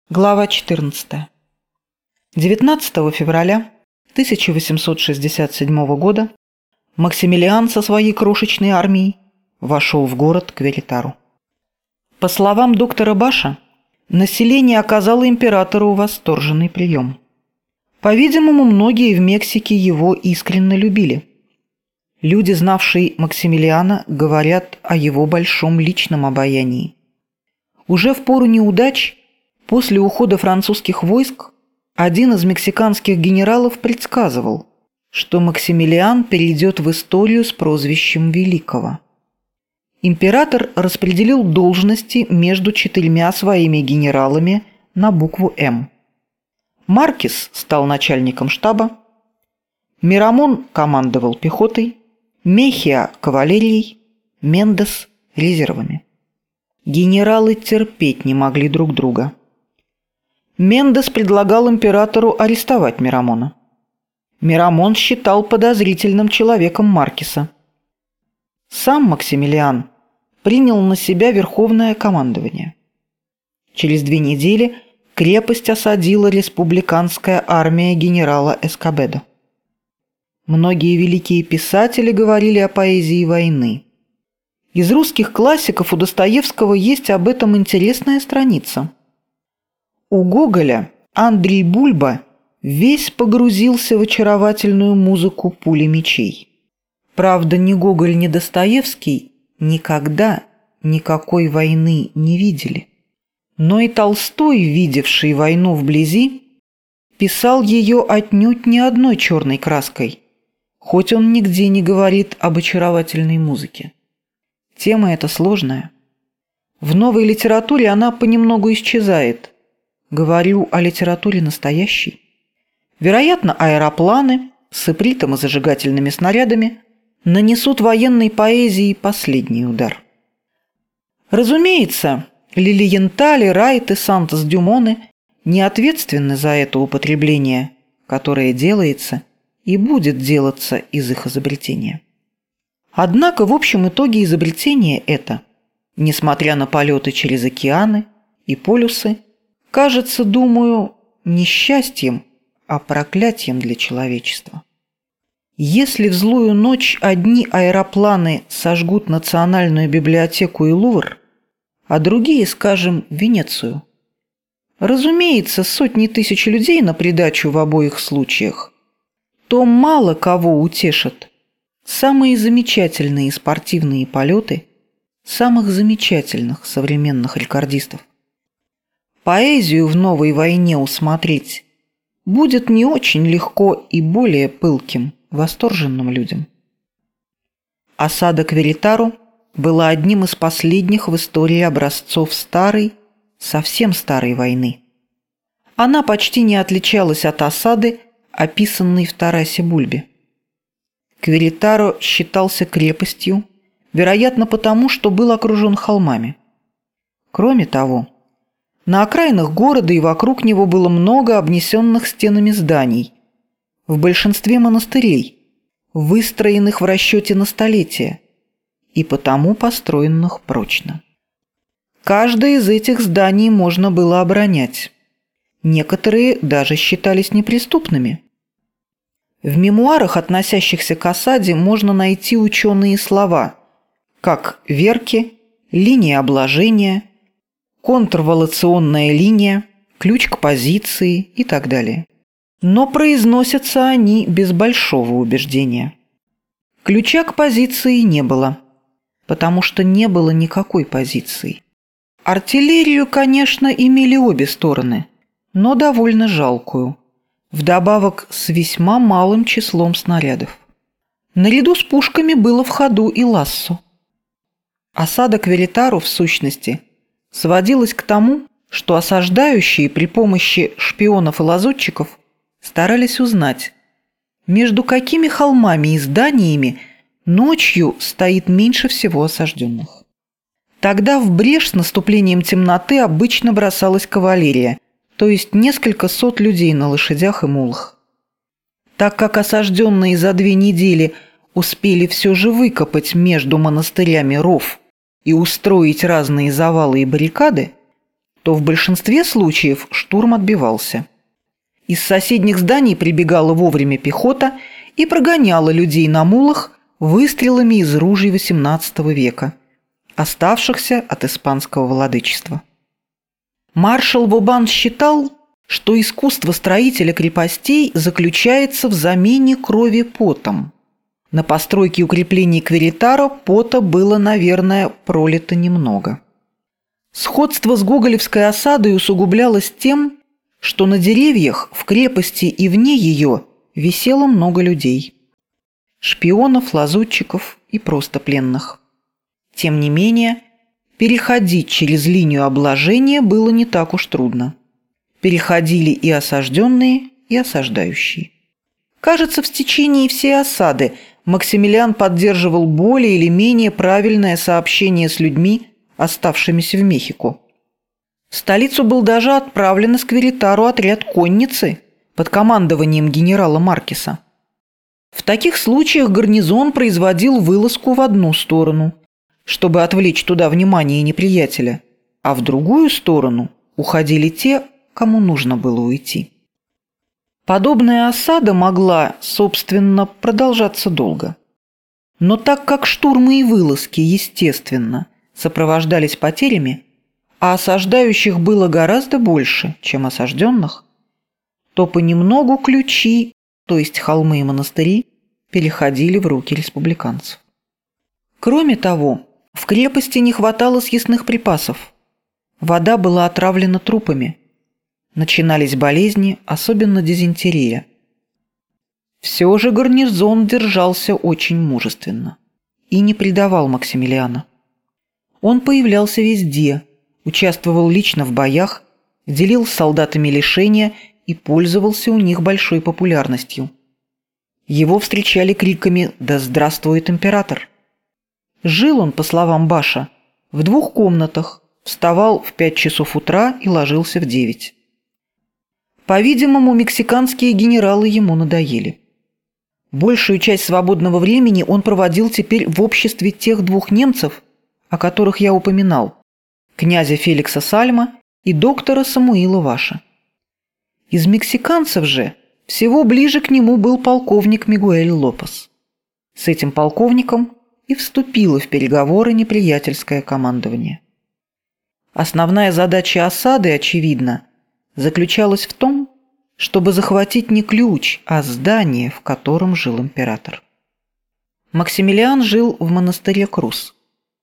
Глава 14. 19 февраля 1867 года Максимилиан со своей крошечной армией вошел в город Кверитару. По словам доктора Баша, население оказало императору восторженный прием. По-видимому, многие в Мексике его искренне любили. Люди, знавшие Максимилиана, говорят о его большом личном обаянии. Уже в пору неудач, после ухода французских войск, один из мексиканских генералов предсказывал, что Максимилиан перейдет в историю с прозвищем Великого. Император распределил должности между 4 своими генералами на букву «М». Маркес стал начальником штаба, Мирамон командовал пехотой, Мехиа – кавалерией, Мендес – резервами. Генералы терпеть не могли друг друга. Мендес предлагал императору арестовать Мирамона. Мирамон считал подозрительным человеком Маркеса. Сам Максимилиан принял на себя верховное командование. Через 2 недели крепость осадила республиканская армия генерала Эскобедо. Многие великие писатели говорили о поэзии войны. Из русских классиков у Достоевского есть об этом интересная страница. У Гоголя Андрей Бульба весь погрузился в очаровательную музыку пули мечей. Правда, ни Гоголь, ни Достоевский никогда никакой войны не видели. Но и Толстой, видевший войну вблизи, писал ее отнюдь не одной черной краской, хоть он нигде не говорит об очаровательной музыке. Тема эта сложная. В новой литературе она понемногу исчезает. Говорю о литературе настоящей. Вероятно, аэропланы с ипритом и зажигательными снарядами нанесут военной поэзии последний удар. Разумеется, Лилиентали, Райт и Сантос-Дюмоны не ответственны за это употребление, которое делается и будет делаться из их изобретения. Однако в общем итоге изобретение это, несмотря на полеты через океаны и полюсы, кажется, думаю, не счастьем, а проклятием для человечества. Если в злую ночь одни аэропланы сожгут Национальную библиотеку и Лувр, а другие, скажем, Венецию, разумеется, сотни тысяч людей на придачу в обоих случаях, то мало кого утешат самые замечательные спортивные полеты самых замечательных современных рекордистов. Поэзию в новой войне усмотреть будет не очень легко и более пылким, восторженным людям. Осада Кверитару была одним из последних в истории образцов старой, совсем старой войны. Она почти не отличалась от осады, описанной в Тарасе Бульбе. Кверитаро считался крепостью, вероятно потому, что был окружен холмами. Кроме того, на окраинах города и вокруг него было много обнесенных стенами зданий, в большинстве монастырей, выстроенных в расчете на столетия и потому построенных прочно. Каждое из этих зданий можно было оборонять. Некоторые даже считались неприступными. В мемуарах, относящихся к осаде, можно найти ученые слова, как верки, линия обложения, контрволационная линия, ключ к позиции и так далее. Но произносятся они без большого убеждения. Ключа к позиции не было, потому что не было никакой позиции. Артиллерию, конечно, имели обе стороны, но довольно жалкую, вдобавок с весьма малым числом снарядов. Наряду с пушками было в ходу и лассо. Осада Кверитару, в сущности, сводилась к тому, что осаждающие при помощи шпионов и лазутчиков старались узнать, между какими холмами и зданиями ночью стоит меньше всего осажденных. Тогда в брешь с наступлением темноты обычно бросалась кавалерия, то есть несколько сот людей на лошадях и мулах. Так как осажденные за 2 недели успели все же выкопать между монастырями ров и устроить разные завалы и баррикады, то в большинстве случаев штурм отбивался. Из соседних зданий прибегала вовремя пехота и прогоняла людей на мулах выстрелами из ружей XVIII века, оставшихся от испанского владычества. Маршал Вобан считал, что искусство строителя крепостей заключается в замене крови потом. На постройке укреплений Кверитаро пота было, наверное, пролито немного. Сходство с гоголевской осадой усугублялось тем, что на деревьях в крепости и вне ее висело много людей. Шпионов, лазутчиков и просто пленных. Тем не менее, переходить через линию обложения было не так уж трудно. Переходили и осажденные, и осаждающие. Кажется, в течение всей осады Максимилиан поддерживал более или менее правильное сообщение с людьми, оставшимися в Мехико. В столицу был даже отправлен из Кверитаро отряд конницы под командованием генерала Маркеса. В таких случаях гарнизон производил вылазку в одну сторону, чтобы отвлечь туда внимание неприятеля, а в другую сторону уходили те, кому нужно было уйти. Подобная осада могла, собственно, продолжаться долго. Но так как штурмы и вылазки, естественно, сопровождались потерями, а осаждающих было гораздо больше, чем осажденных, то понемногу ключи, то есть холмы и монастыри, переходили в руки республиканцев. Кроме того, в крепости не хватало съестных припасов. Вода была отравлена трупами. Начинались болезни, особенно дизентерия. Все же гарнизон держался очень мужественно и не предавал Максимилиана. Он появлялся везде, участвовал лично в боях, делил с солдатами лишения и пользовался у них большой популярностью. Его встречали криками «Да здравствует император!». Жил он, по словам Баша, в 2 комнатах, вставал в 5 часов утра и ложился в 9. По-видимому, мексиканские генералы ему надоели. Большую часть свободного времени он проводил теперь в обществе тех 2 немцев, о которых я упоминал, князя Феликса Сальма и доктора Самуила Ваша. Из мексиканцев же всего ближе к нему был полковник Мигуэль Лопес. С этим полковником и вступило в переговоры неприятельское командование. Основная задача осады, очевидно, заключалась в том, чтобы захватить не ключ, а здание, в котором жил император. Максимилиан жил в монастыре Крус.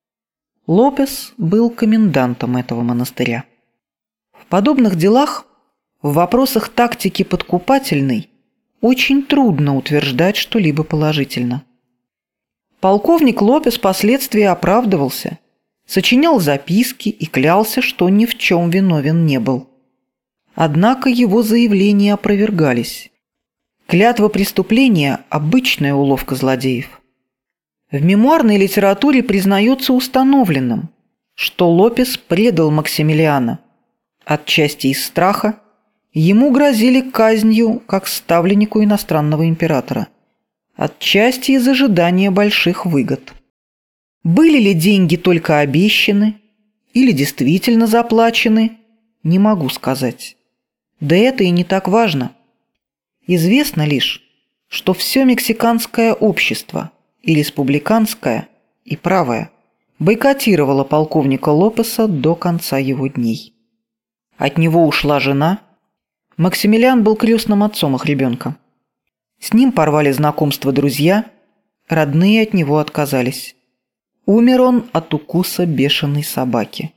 Лопес был комендантом этого монастыря. В подобных делах, в вопросах тактики подкупательной, очень трудно утверждать что-либо положительно. Полковник Лопес впоследствии оправдывался, сочинял записки и клялся, что ни в чем виновен не был. Однако его заявления опровергались. Клятва преступления – обычная уловка злодеев. В мемуарной литературе признается установленным, что Лопес предал Максимилиана. Отчасти из страха ему грозили казнью как ставленнику иностранного императора, отчасти из ожидания больших выгод. Были ли деньги только обещаны или действительно заплачены, не могу сказать. Да это и не так важно. Известно лишь, что все мексиканское общество, и республиканское, и правое, бойкотировало полковника Лопеса до конца его дней. От него ушла жена. Максимилиан был крестным отцом их ребенка. С ним порвали знакомство друзья, родные от него отказались. Умер он от укуса бешеной собаки.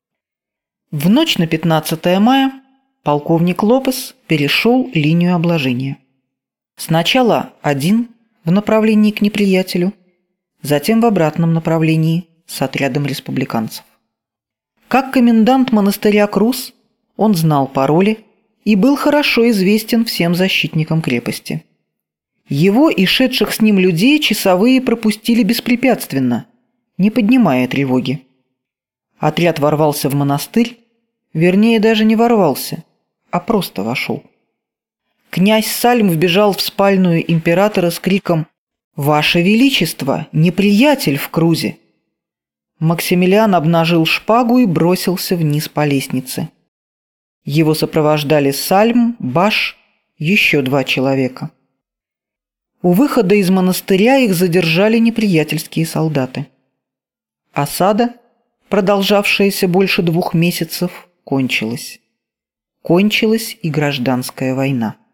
В ночь на 15 мая полковник Лопес перешел линию обложения. Сначала один в направлении к неприятелю, затем в обратном направлении с отрядом республиканцев. Как комендант монастыря Крус, он знал пароли и был хорошо известен всем защитникам крепости. Его и шедших с ним людей часовые пропустили беспрепятственно, не поднимая тревоги. Отряд ворвался в монастырь, вернее, даже не ворвался, а просто вошел. Князь Сальм вбежал в спальную императора с криком «Ваше Величество, неприятель в Крузе!». Максимилиан обнажил шпагу и бросился вниз по лестнице. Его сопровождали Сальм, Баш, еще 2 человека. У выхода из монастыря их задержали неприятельские солдаты. Осада, продолжавшаяся больше 2 месяцев, кончилась. Кончилась и гражданская война.